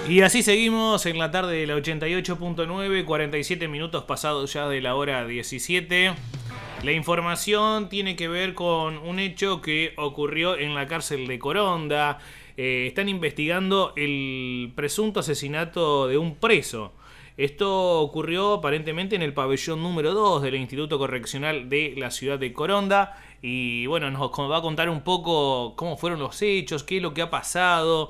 Y así seguimos en la tarde de la 88.9, 47 minutos pasados ya de la hora 17. La información tiene que ver con un hecho que ocurrió en la cárcel de Coronda. Están investigando el presunto asesinato de un preso. Esto ocurrió aparentemente en el pabellón número 2 del Instituto Correccional de la ciudad de Coronda. Y bueno, nos va a contar un poco cómo fueron los hechos, qué es lo que ha pasado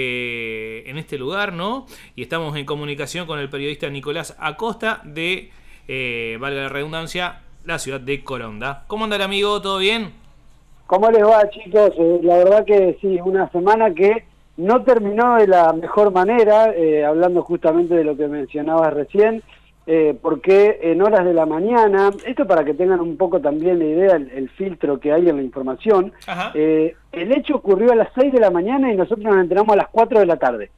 en este lugar, ¿no? Y estamos en comunicación con el periodista Nicolás Acosta de, valga la redundancia, la ciudad de Coronda. ¿Cómo anda el amigo? ¿Todo bien? ¿Cómo les va, chicos? La verdad que sí, una semana que no terminó de la mejor manera, hablando justamente de lo que mencionabas recién, porque en horas de la mañana, esto para que tengan un poco también la idea, el filtro que hay en la información, el hecho ocurrió a las 6 de la mañana y nosotros nos enteramos a las 4 de la tarde.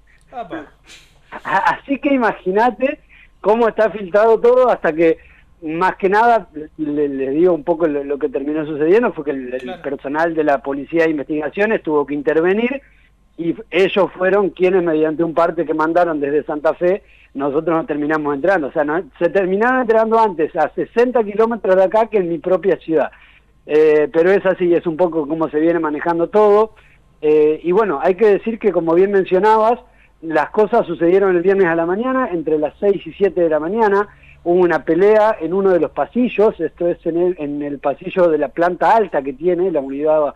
Así que imagínate cómo está filtrado todo hasta que, más que nada, les digo un poco lo que terminó sucediendo, fue que el personal de la Policía de Investigaciones tuvo que intervenir y ellos fueron quienes, mediante un parte que mandaron desde Santa Fe, nosotros nos terminamos entrando. O sea, se terminaron entrando antes a 60 kilómetros de acá que en mi propia ciudad. Pero es así, es un poco como se viene manejando todo. Y bueno, hay que decir que, como bien mencionabas, las cosas sucedieron el viernes a la mañana, entre las 6 y 7 de la mañana. Hubo una pelea en uno de los pasillos, esto es en el pasillo de la planta alta que tiene la unidad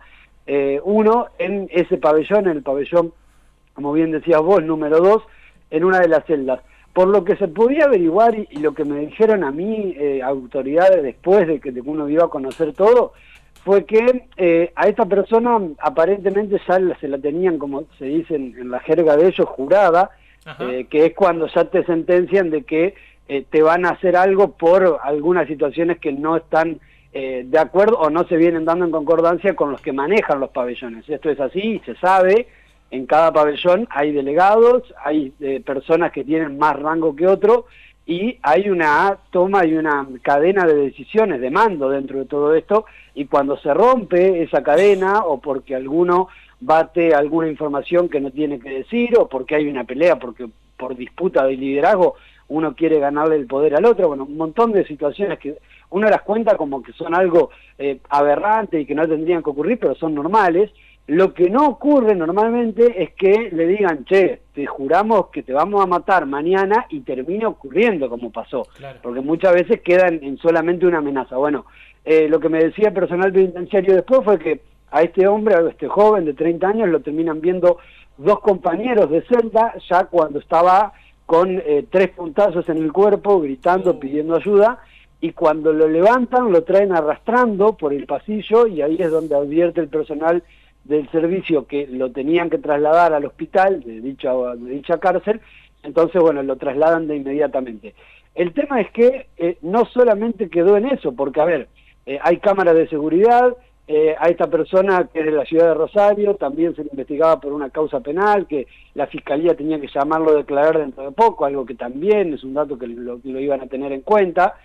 1, en ese pabellón, en el pabellón, como bien decías vos, número 2, en una de las celdas. Por lo que se podía averiguar y lo que me dijeron a mí autoridades después de que uno iba a conocer todo, fue que a esta persona aparentemente ya se la tenían, como se dice en la jerga de ellos, jurada, que es cuando ya te sentencian de que te van a hacer algo por algunas situaciones que no están de acuerdo o no se vienen dando en concordancia con los que manejan los pabellones. Esto es así, se sabe, en cada pabellón hay delegados, hay personas que tienen más rango que otro y hay una toma y una cadena de decisiones, de mando dentro de todo esto, y cuando se rompe esa cadena o porque alguno bate alguna información que no tiene que decir o porque hay una pelea, porque por disputa de liderazgo uno quiere ganarle el poder al otro, bueno, un montón de situaciones que uno las cuenta como que son algo aberrante y que no tendrían que ocurrir, pero son normales. Lo que no ocurre normalmente es que le digan, che, te juramos que te vamos a matar mañana y termine ocurriendo como pasó, porque muchas veces quedan en solamente una amenaza. Bueno, lo que me decía el personal penitenciario después fue que a este hombre, a este joven de 30 años, lo terminan viendo dos compañeros de celda, ya cuando estaba con 3 puntazos en el cuerpo, gritando, pidiendo ayuda, y cuando lo levantan, lo traen arrastrando por el pasillo, y ahí es donde advierte el personal del servicio que lo tenían que trasladar al hospital de dicha cárcel. Entonces, bueno, lo trasladan de inmediatamente. El tema es que no solamente quedó en eso, porque, a ver, hay cámaras de seguridad, a esta persona que es de la ciudad de Rosario también se le investigaba por una causa penal, que la fiscalía tenía que llamarlo a declarar dentro de poco, algo que también es un dato que lo iban a tener en cuenta.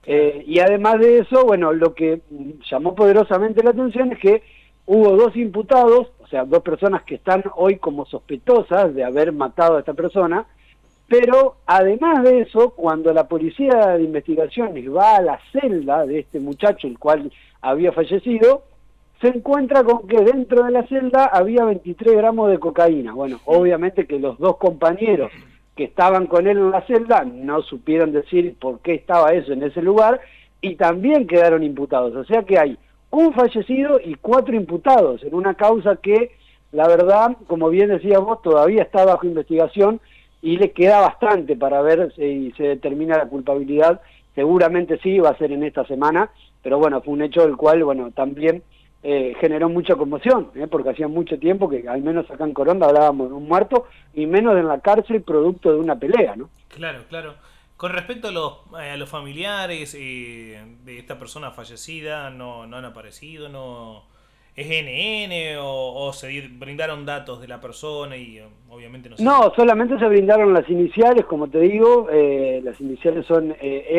Y además de eso, bueno, lo que llamó poderosamente la atención es que hubo 2 imputados, o sea, 2 personas que están hoy como sospechosas de haber matado a esta persona, pero además de eso, cuando la policía de investigaciones va a la celda de este muchacho, el cual había fallecido, se encuentra con que dentro de la celda había 23 gramos de cocaína. Bueno, obviamente que los 2 compañeros que estaban con él en la celda no supieron decir por qué estaba eso en ese lugar y también quedaron imputados. O sea que hay un fallecido y 4 imputados en una causa que, la verdad, como bien decías vos, todavía está bajo investigación y le queda bastante para ver si se determina la culpabilidad. Seguramente sí, va a ser en esta semana, pero bueno, fue un hecho del cual, bueno, también generó mucha conmoción, porque hacía mucho tiempo que, al menos acá en Coronda, hablábamos de un muerto, y menos en la cárcel producto de una pelea, ¿no? Claro, claro. Con respecto a los familiares de esta persona fallecida, no han aparecido, no ¿es NN o se brindaron datos de la persona y obviamente no sé? No, solamente se brindaron las iniciales, como te digo, las iniciales son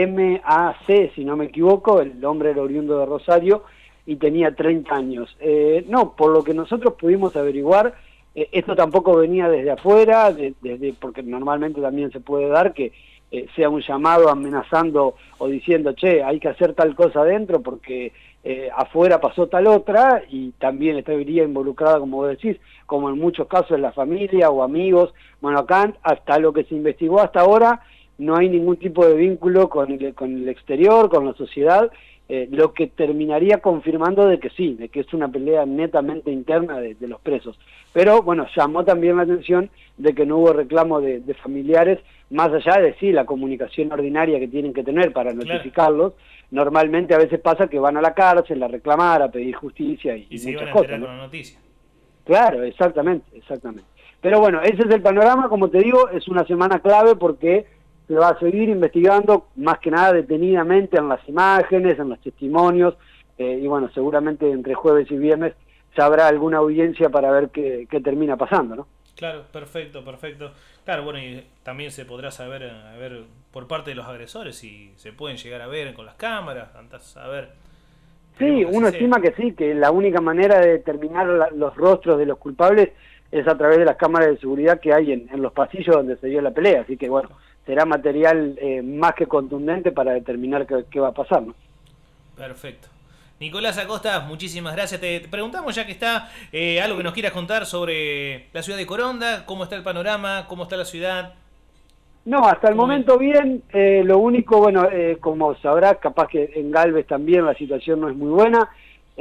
MAC, si no me equivoco, el hombre era oriundo de Rosario y tenía 30 años. No, por lo que nosotros pudimos averiguar, Esto tampoco venía desde afuera, porque normalmente también se puede dar que sea un llamado amenazando o diciendo, che, hay que hacer tal cosa adentro porque afuera pasó tal otra, y también estaría involucrada, como vos decís, como en muchos casos la familia o amigos. Bueno, acá, hasta lo que se investigó hasta ahora, no hay ningún tipo de vínculo con el exterior, con la sociedad, lo que terminaría confirmando de que sí, de que es una pelea netamente interna de los presos. Pero bueno, llamó también la atención de que no hubo reclamo de familiares, más allá de sí la comunicación ordinaria que tienen que tener para notificarlos. Claro. Normalmente a veces pasa que van a la cárcel a reclamar, a pedir justicia y se muchas iban a cosas, enterar ¿no? con la noticia. Claro, exactamente. Pero bueno, ese es el panorama. Como te digo, es una semana clave porque se va a seguir investigando, más que nada detenidamente, en las imágenes, en los testimonios, y bueno, seguramente entre jueves y viernes ya habrá alguna audiencia para ver qué termina pasando, ¿no? Claro, perfecto. Claro, bueno, y también se podrá saber, a ver, por parte de los agresores, si se pueden llegar a ver con las cámaras, a ver. Sí, uno estima que sí, que la única manera de determinar los rostros de los culpables es a través de las cámaras de seguridad que hay en los pasillos donde se dio la pelea, así que bueno, será material más que contundente para determinar qué va a pasar, ¿no? Perfecto. Nicolás Acosta, muchísimas gracias. Te preguntamos, ya que está, algo que nos quieras contar sobre la ciudad de Coronda, cómo está el panorama, cómo está la ciudad. No, hasta el momento bien. Lo único, bueno, como sabrás, capaz que en Galvez también la situación no es muy buena.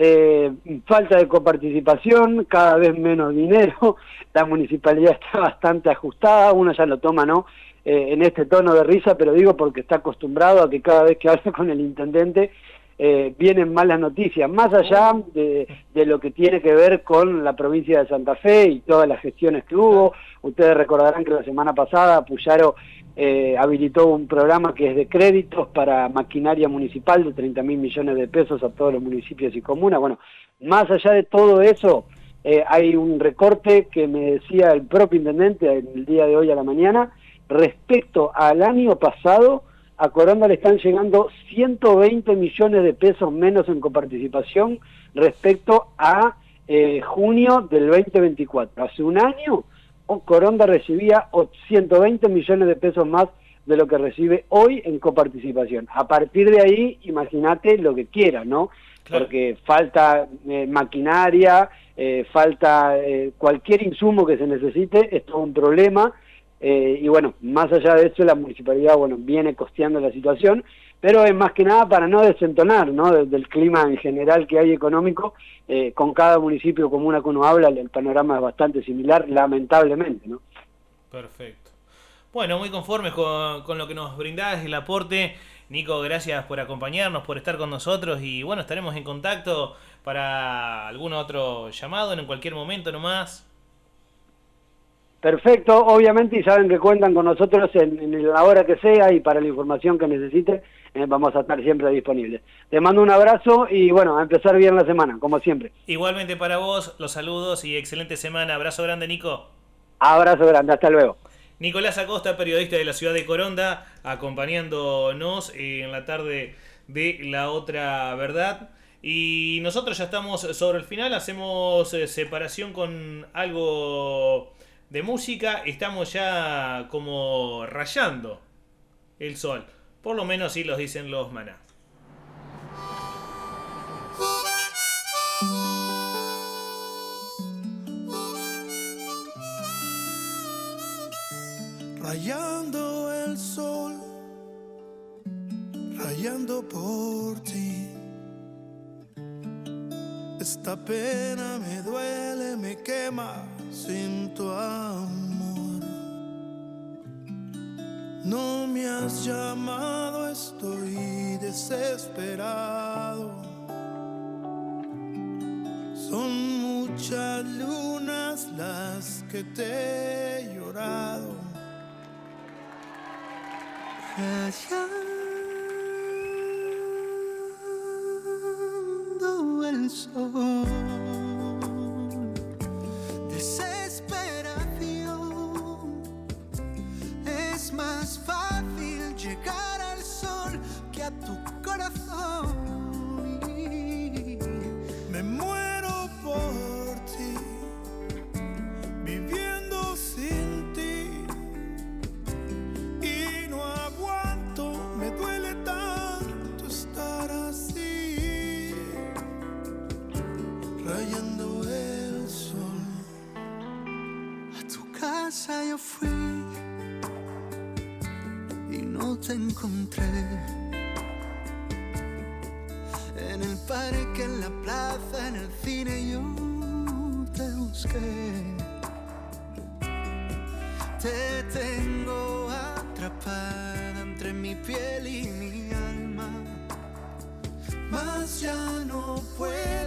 Falta de coparticipación, cada vez menos dinero. La municipalidad está bastante ajustada, uno ya lo toma, ¿no? En este tono de risa, pero digo porque está acostumbrado a que cada vez que habla con el intendente vienen malas noticias, más allá de lo que tiene que ver con la provincia de Santa Fe y todas las gestiones que hubo. Ustedes recordarán que la semana pasada Puyaro habilitó un programa que es de créditos para maquinaria municipal de 30.000 millones de pesos a todos los municipios y comunas. Bueno, más allá de todo eso, hay un recorte que me decía el propio intendente el día de hoy a la mañana, respecto al año pasado. A Coronda le están llegando 120 millones de pesos menos en coparticipación respecto a junio del 2024. Hace un año Coronda recibía 120 millones de pesos más de lo que recibe hoy en coparticipación. A partir de ahí, imagínate lo que quieras, ¿no? Claro. Porque falta maquinaria, falta cualquier insumo que se necesite, es todo un problema. Y bueno, más allá de eso, la municipalidad, bueno, viene costeando la situación, pero es más que nada para no desentonar, ¿no? Del clima en general que hay económico, con cada municipio comuna que uno habla, el panorama es bastante similar, lamentablemente, ¿no? Perfecto. Bueno, muy conformes con lo que nos brindás, el aporte. Nico, gracias por acompañarnos, por estar con nosotros, y bueno, estaremos en contacto para algún otro llamado en cualquier momento nomás. Perfecto, obviamente, y saben que cuentan con nosotros en la hora que sea, y para la información que necesiten vamos a estar siempre disponibles. Te mando un abrazo y bueno, a empezar bien la semana, como siempre. Igualmente para vos, los saludos y excelente semana. Abrazo grande, Nico. Abrazo grande, hasta luego. Nicolás Acosta, periodista de la ciudad de Coronda, acompañándonos en la tarde de La Otra Verdad. Y nosotros ya estamos sobre el final, hacemos separación con algo de música. Estamos ya como rayando el sol, por lo menos así los dicen los Maná. Rayando el sol, rayando por ti. Esta pena me duele, me quema sin tu amor. No me has llamado, estoy desesperado. Son muchas lunas las que te he llorado. Rayando el sol, desesperación. Es más fácil llegar al sol que a tu corazón. Me muero por ti, fui y no te encontré. En el parque, en la plaza, en el cine yo te busqué. Te tengo atrapada entre mi piel y mi alma, mas ya no puedo